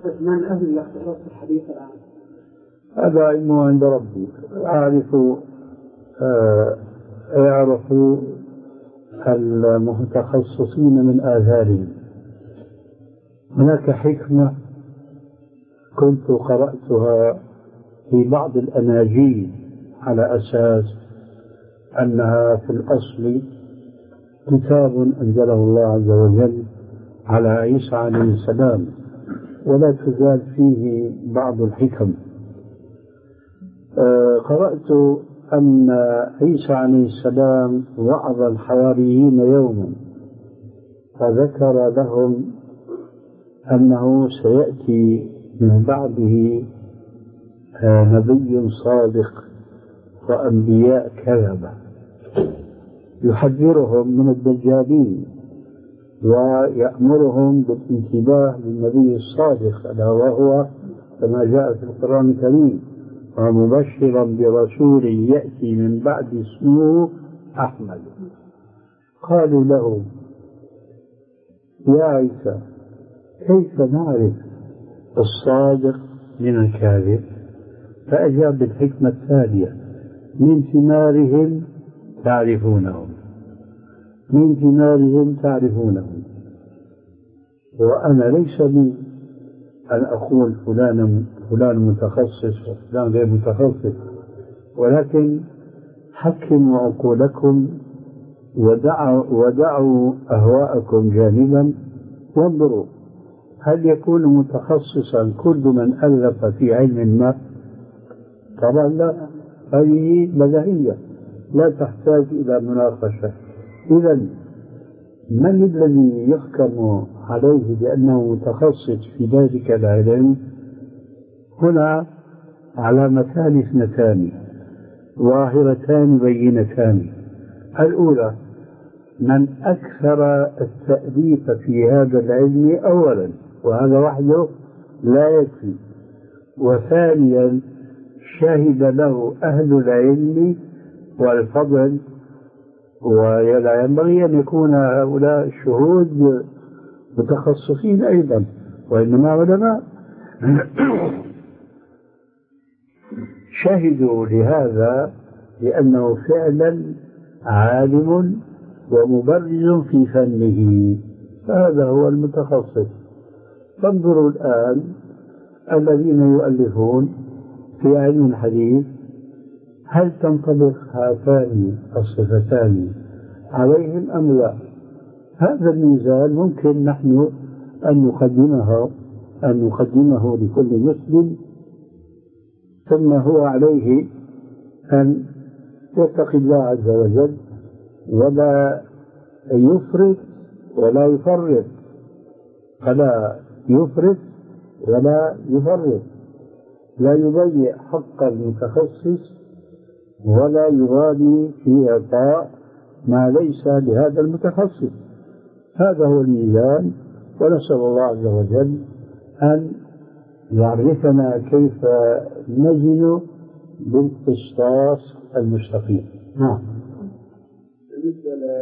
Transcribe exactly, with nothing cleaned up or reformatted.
من أهل الاختصاص في الحديث الآن؟ هذا علمه عند ربي. أعرف آه يعرف المتخصصين من آثارهم. هناك حكمة كنت قرأتها في بعض الأناجيل على أساس أنها في الأصل كتاب أنزله الله عز وجل على عيسى عليه السلام، ولا تزال فيه بعض الحكم. آه قرأت أن عيسى عليه السلام وعظ الحواريين يوما فذكر لهم أنه سيأتي من بعده آه نبي صادق وأنبياء كذبة يحذرهم من الدجالين ويأمرهم بالانتباه للنبي الصادق ألا وهو كما جاء في القرآن الكريم ومبشرا برسول يأتي من بعد اسمه أحمد. قالوا له يا عيسى كيف نعرف الصادق من الكاذب؟ فأجاب بالحكمة التالية من ثمارهم تعرفونهم من ثمارهم تعرفونهم. وأنا ليس لي أن أقول فلان فلان متخصص وفلان غير متخصص، ولكن حكموا عقولكم ودعوا, ودعوا أهواءكم جانبا وانظروا هل يكون متخصصا كل من ألف في علم ما؟ طبعا لا، هذه بديهية لا تحتاج إلى مناقشة. إذا من الذي يحكم عليه بأنه متخصص في ذلك العلم؟ هنا علامتان اثنتان ظاهرتان بينتان. الأولى من أكثر التأليف في هذا العلم أولا، وهذا وحده لا يكفي، وثانيا شهد له أهل العلم والفضل، ولا ينبغي أن يكون هؤلاء الشهود متخصصين أيضا وإنما علماء شهدوا لهذا لأنه فعلا عالم ومبرز في فنه، فهذا هو المتخصص. فانظروا الآن الذين يؤلفون في علم الحديث هل تنطبق هاتان الصفتان عليهم أم لا؟ هذا الميزان ممكن نحن أن نقدمه أن نقدمه لكل مسلم، ثم هو عليه أن يتقي الله عز وجل ولا يفرط ولا يفرط، فلا يفرط ولا يفرط، لا يضيع حق المتخصص ولا يغالي في إعطاء ما ليس لهذا المتخصص. هذا هو الميزان، ونسأل الله عز وجل أن يعرفنا كيف نزن بالقسطاس المستقيم. نعم.